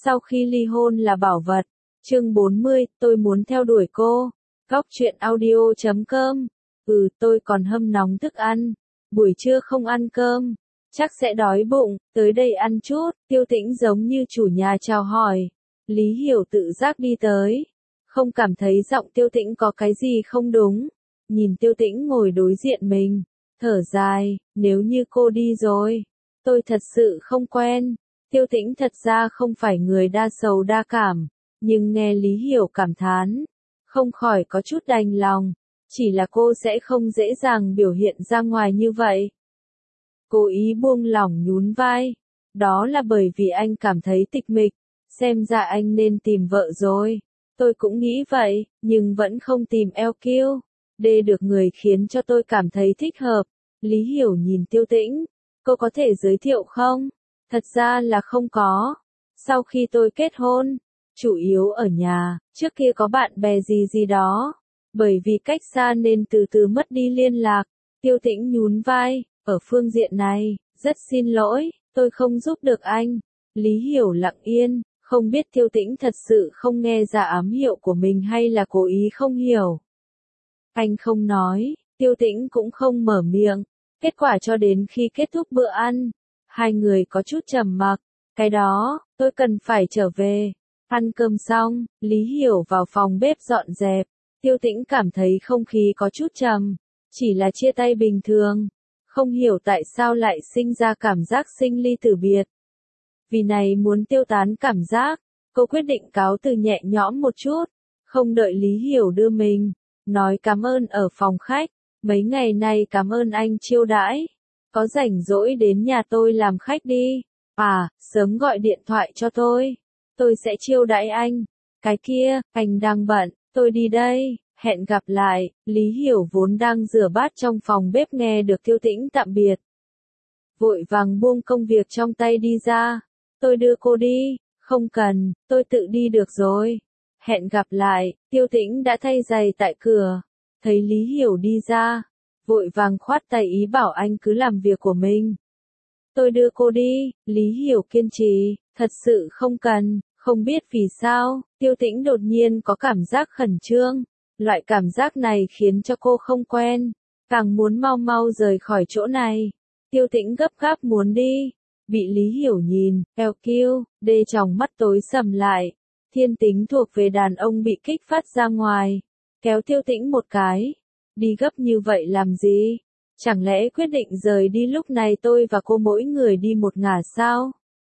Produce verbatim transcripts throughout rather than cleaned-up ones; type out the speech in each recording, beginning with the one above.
Sau khi ly hôn là bảo vật. Chương bốn mươi, tôi muốn theo đuổi cô. Góc truyện audio chấm com. Ừ, tôi còn hâm nóng thức ăn. Buổi trưa không ăn cơm. Chắc sẽ đói bụng, tới đây ăn chút. Tiêu Tĩnh giống như chủ nhà chào hỏi. Lý Hiểu tự giác đi tới. Không cảm thấy giọng Tiêu Tĩnh có cái gì không đúng. Nhìn Tiêu Tĩnh ngồi đối diện mình. Thở dài, nếu như cô đi rồi. Tôi thật sự không quen. Tiêu Tĩnh thật ra không phải người đa sầu đa cảm. Nhưng nghe Lý Hiểu cảm thán. Không khỏi có chút đành lòng. Chỉ là cô sẽ không dễ dàng biểu hiện ra ngoài như vậy. Cố ý buông lỏng nhún vai. Đó là bởi vì anh cảm thấy tịch mịch. Xem ra anh nên tìm vợ rồi. Tôi cũng nghĩ vậy, nhưng vẫn không tìm eo kiêu. Đê được người khiến cho tôi cảm thấy thích hợp. Lý Hiểu nhìn Tiêu Tĩnh. Cô có thể giới thiệu không? Thật ra là không có. Sau khi tôi kết hôn, chủ yếu ở nhà, trước kia có bạn bè gì gì đó. Bởi vì cách xa nên từ từ mất đi liên lạc. Tiêu Tĩnh nhún vai, ở phương diện này, rất xin lỗi, tôi không giúp được anh. Lý Hiểu lặng yên, không biết Tiêu Tĩnh thật sự không nghe ra ám hiệu của mình hay là cố ý không hiểu. Anh không nói, Tiêu Tĩnh cũng không mở miệng. Kết quả cho đến khi kết thúc bữa ăn, hai người có chút trầm mặc. Cái đó, tôi cần phải trở về. Ăn cơm xong, Lý Hiểu vào phòng bếp dọn dẹp. Tiêu Tĩnh cảm thấy không khí có chút trầm. Chỉ là chia tay bình thường. Không hiểu tại sao lại sinh ra cảm giác sinh ly tử biệt. Vì này muốn tiêu tán cảm giác, cô quyết định cáo từ nhẹ nhõm một chút. Không đợi Lý Hiểu đưa mình. Nói cảm ơn ở phòng khách. Mấy ngày nay cảm ơn anh chiêu đãi. Có rảnh rỗi đến nhà tôi làm khách đi. À, sớm gọi điện thoại cho tôi. Tôi sẽ chiêu đãi anh. Cái kia, anh đang bận, tôi đi đây, hẹn gặp lại. Lý Hiểu vốn đang rửa bát trong phòng bếp nghe được Tiêu Tĩnh tạm biệt. Vội vàng buông công việc trong tay đi ra. Tôi đưa cô đi, không cần, tôi tự đi được rồi. Hẹn gặp lại, Tiêu Tĩnh đã thay giày tại cửa. Thấy Lý Hiểu đi ra, vội vàng khoát tay ý bảo anh cứ làm việc của mình. Tôi đưa cô đi, Lý Hiểu kiên trì, thật sự không cần, không biết vì sao, Tiêu Tĩnh đột nhiên có cảm giác khẩn trương. Loại cảm giác này khiến cho cô không quen, càng muốn mau mau rời khỏi chỗ này. Tiêu Tĩnh gấp gáp muốn đi, bị Lý Hiểu nhìn, eo kiêu, đê tròng mắt tối sầm lại. Thiên tính thuộc về đàn ông bị kích phát ra ngoài. Kéo Tiêu Tĩnh một cái. Đi gấp như vậy làm gì? Chẳng lẽ quyết định rời đi lúc này tôi và cô mỗi người đi một ngả sao?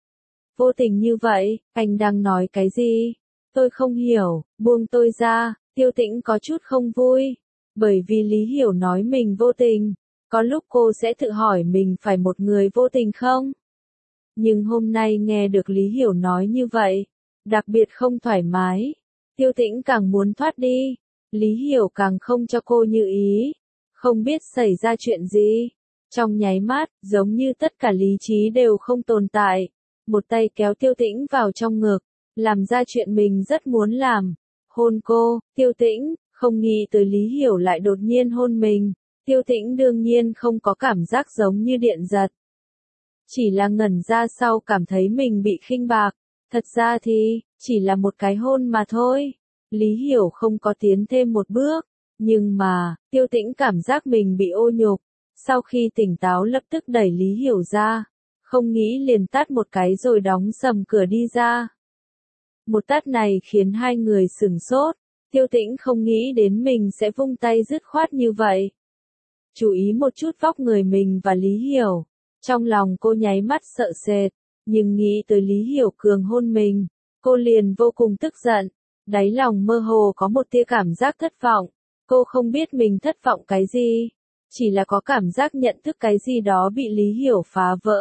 Vô tình như vậy, anh đang nói cái gì? Tôi không hiểu, buông tôi ra. Tiêu Tĩnh có chút không vui. Bởi vì Lý Hiểu nói mình vô tình. Có lúc cô sẽ tự hỏi mình phải một người vô tình không? Nhưng hôm nay nghe được Lý Hiểu nói như vậy, đặc biệt không thoải mái. Tiêu Tĩnh càng muốn thoát đi. Lý Hiểu càng không cho cô như ý. Không biết xảy ra chuyện gì. Trong nháy mắt, giống như tất cả lý trí đều không tồn tại. Một tay kéo Tiêu Tĩnh vào trong ngực. Làm ra chuyện mình rất muốn làm. Hôn cô, Tiêu Tĩnh, không nghĩ tới Lý Hiểu lại đột nhiên hôn mình. Tiêu Tĩnh đương nhiên không có cảm giác giống như điện giật. Chỉ là ngẩn ra sau cảm thấy mình bị khinh bạc. Thật ra thì, chỉ là một cái hôn mà thôi. Lý Hiểu không có tiến thêm một bước. Nhưng mà, Tiêu Tĩnh cảm giác mình bị ô nhục. Sau khi tỉnh táo lập tức đẩy Lý Hiểu ra. Không nghĩ liền tát một cái rồi đóng sầm cửa đi ra. Một tát này khiến hai người sửng sốt. Tiêu Tĩnh không nghĩ đến mình sẽ vung tay dứt khoát như vậy. Chú ý một chút vóc người mình và Lý Hiểu. Trong lòng cô nháy mắt sợ sệt. Nhưng nghĩ tới Lý Hiểu cường hôn mình. Cô liền vô cùng tức giận. Đáy lòng mơ hồ có một tia cảm giác thất vọng. Cô không biết mình thất vọng cái gì. Chỉ là có cảm giác nhận thức cái gì đó bị Lý Hiểu phá vỡ.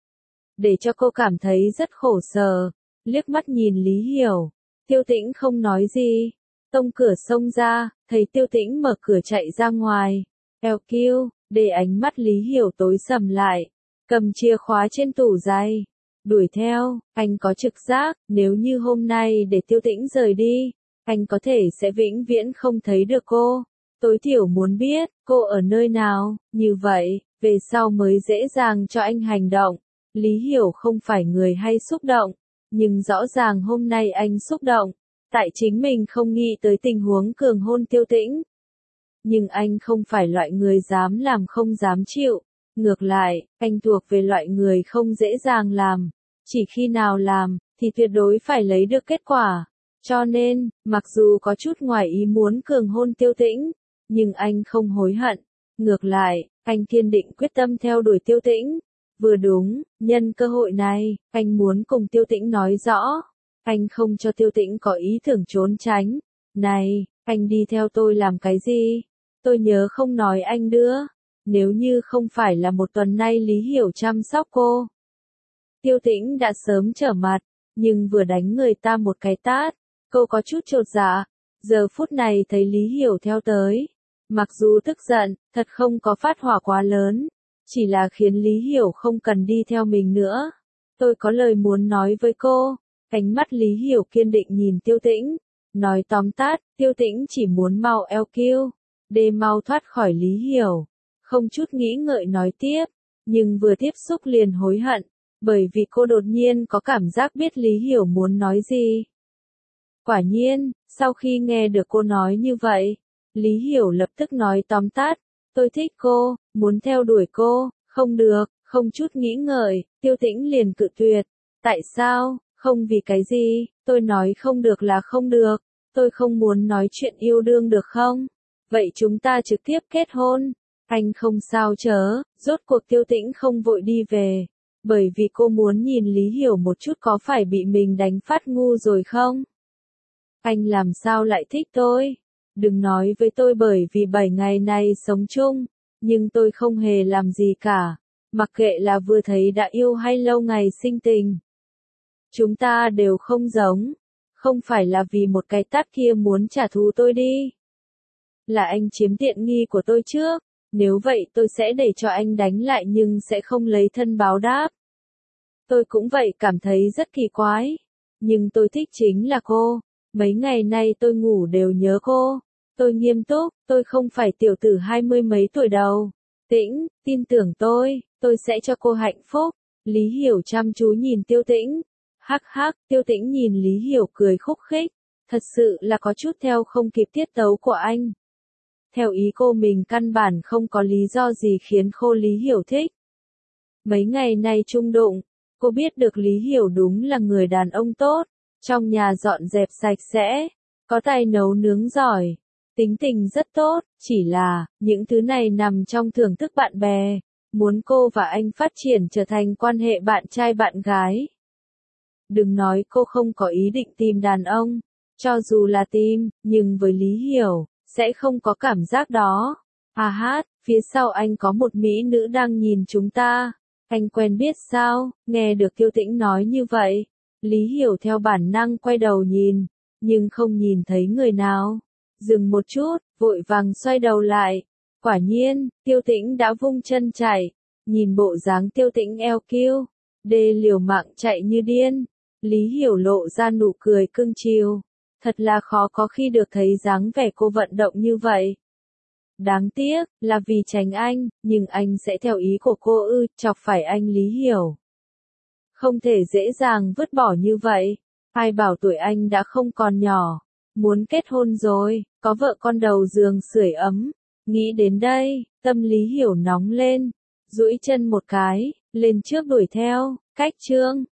Để cho cô cảm thấy rất khổ sở. Liếc mắt nhìn Lý Hiểu. Tiêu Tĩnh không nói gì. Tông cửa xông ra, thấy Tiêu Tĩnh mở cửa chạy ra ngoài. Eo kiêu, để ánh mắt Lý Hiểu tối sầm lại. Cầm chìa khóa trên tủ giày. Đuổi theo, anh có trực giác, nếu như hôm nay để Tiêu Tĩnh rời đi, anh có thể sẽ vĩnh viễn không thấy được cô. Tối thiểu muốn biết, cô ở nơi nào, như vậy, về sau mới dễ dàng cho anh hành động. Lý Hiểu không phải người hay xúc động, Nhưng rõ ràng hôm nay anh xúc động, tại chính mình không nghĩ tới tình huống cường hôn Tiêu Tĩnh. Nhưng anh không phải loại người dám làm không dám chịu, ngược lại, anh thuộc về loại người không dễ dàng làm, chỉ khi nào làm, thì tuyệt đối phải lấy được kết quả. Cho nên, mặc dù có chút ngoài ý muốn cường hôn Tiêu Tĩnh, nhưng anh không hối hận. Ngược lại, anh kiên định quyết tâm theo đuổi Tiêu Tĩnh. Vừa đúng, nhân cơ hội này, anh muốn cùng Tiêu Tĩnh nói rõ. Anh không cho Tiêu Tĩnh có ý tưởng trốn tránh. Này, anh đi theo tôi làm cái gì? Tôi nhớ không nói anh đưa. Nếu như không phải là một tuần nay Lý Hiểu chăm sóc cô. Tiêu Tĩnh đã sớm trở mặt, nhưng vừa đánh người ta một cái tát, cô có chút chột dạ. Giờ phút này thấy Lý Hiểu theo tới. Mặc dù tức giận, thật không có phát hỏa quá lớn. Chỉ là khiến Lý Hiểu không cần đi theo mình nữa. Tôi có lời muốn nói với cô. Ánh mắt Lý Hiểu kiên định nhìn Tiêu Tĩnh. Nói tóm tắt, Tiêu Tĩnh chỉ muốn mau eo kiêu. Để mau thoát khỏi Lý Hiểu. Không chút nghĩ ngợi nói tiếp. Nhưng vừa tiếp xúc liền hối hận. Bởi vì cô đột nhiên có cảm giác biết Lý Hiểu muốn nói gì. Quả nhiên, sau khi nghe được cô nói như vậy, Lý Hiểu lập tức nói tóm tắt. Tôi thích cô, muốn theo đuổi cô, không được, không chút nghĩ ngợi, Tiêu Tĩnh liền cự tuyệt. Tại sao, không vì cái gì, tôi nói không được là không được, tôi không muốn nói chuyện yêu đương được không? Vậy chúng ta trực tiếp kết hôn. Anh không sao chớ, rốt cuộc Tiêu Tĩnh không vội đi về. Bởi vì cô muốn nhìn Lý Hiểu một chút có phải bị mình đánh phát ngu rồi không? Anh làm sao lại thích tôi? Đừng nói với tôi bởi vì bảy ngày này sống chung, nhưng tôi không hề làm gì cả. Mặc kệ là vừa thấy đã yêu hay lâu ngày sinh tình. Chúng ta đều không giống. Không phải là vì một cái tát kia muốn trả thù tôi đi. Là anh chiếm tiện nghi của tôi trước. Nếu vậy tôi sẽ để cho anh đánh lại nhưng sẽ không lấy thân báo đáp. Tôi cũng vậy cảm thấy rất kỳ quái. Nhưng tôi thích chính là cô. Mấy ngày nay tôi ngủ đều nhớ cô. Tôi nghiêm túc, tôi không phải tiểu tử hai mươi mấy tuổi đâu. Tĩnh, tin tưởng tôi, tôi sẽ cho cô hạnh phúc. Lý Hiểu chăm chú nhìn Tiêu Tĩnh. Hắc hắc, Tiêu Tĩnh nhìn Lý Hiểu cười khúc khích. Thật sự là có chút theo không kịp tiết tấu của anh. Theo ý cô mình căn bản không có lý do gì khiến cô Lý Hiểu thích. Mấy ngày nay chung đụng, cô biết được Lý Hiểu đúng là người đàn ông tốt. Trong nhà dọn dẹp sạch sẽ, có tay nấu nướng giỏi, tính tình rất tốt, chỉ là, những thứ này nằm trong thưởng thức bạn bè, muốn cô và anh phát triển trở thành quan hệ bạn trai bạn gái. Đừng nói cô không có ý định tìm đàn ông, cho dù là tìm, nhưng với Lý Hiểu, sẽ không có cảm giác đó. À hát, phía sau anh có một mỹ nữ đang nhìn chúng ta, anh quen biết sao, nghe được Tiêu Tĩnh nói như vậy. Lý Hiểu theo bản năng quay đầu nhìn, nhưng không nhìn thấy người nào. Dừng một chút, vội vàng xoay đầu lại. Quả nhiên, Tiêu Tĩnh đã vung chân chạy. Nhìn bộ dáng Tiêu Tĩnh eo kiêu, đê liều mạng chạy như điên. Lý Hiểu lộ ra nụ cười cưng chiều. Thật là khó có khi được thấy dáng vẻ cô vận động như vậy. Đáng tiếc, là vì tránh anh, nhưng anh sẽ theo ý của cô ư, chọc phải anh Lý Hiểu. Không thể dễ dàng vứt bỏ như vậy. Ai bảo tuổi anh đã không còn nhỏ. Muốn kết hôn rồi, có vợ con đầu giường sưởi ấm. Nghĩ đến đây, tâm Lý Hiểu nóng lên. Duỗi chân một cái, lên trước đuổi theo. Cách chương